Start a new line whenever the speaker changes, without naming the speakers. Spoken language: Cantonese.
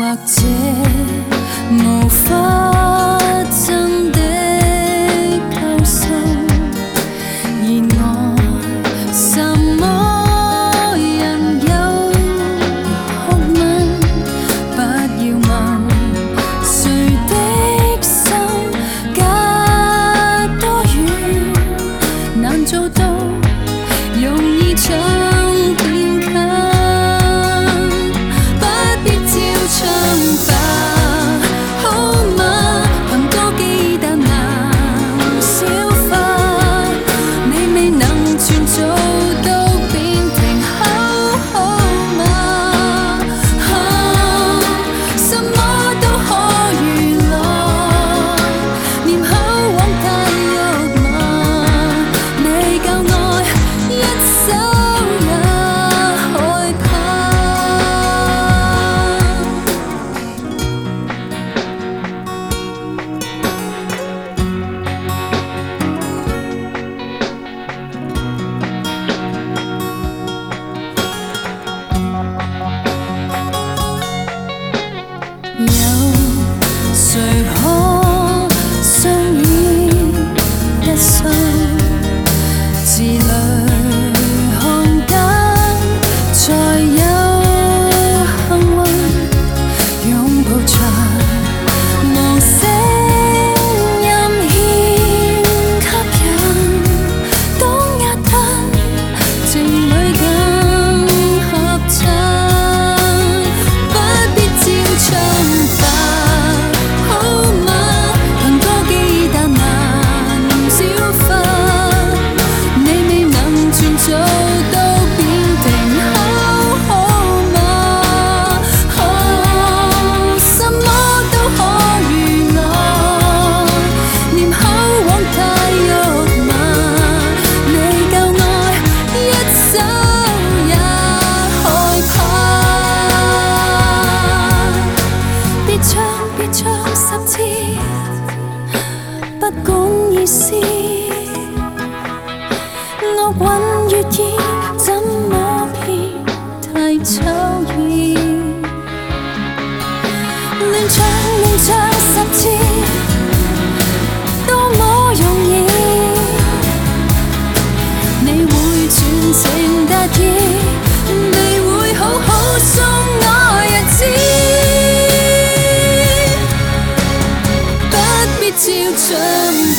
者無法真的構想，而愛什麼人有學問，不要問誰的心隔多遠，難做到容易唱變近。唱吧，好嗎？憑歌姬但難消化，你未能全做到便停口好嗎？什麼都可娛樂，念口往太肉麻，你夠愛一首也害怕。誰可相依一生？自淚看間，才有幸運擁抱着無聲音獻給人，當壓吞情侶更合襯，不必照唱吧。做到便停口好嗎？什麼都可娛樂，念口往太肉麻，你夠愛一首也害怕。別唱10次，不管意思。樂韻悅耳，怎麼編太抽意？亂唱10次，多麼容易。你會全情達意，你會好好送我日子，不必照唱。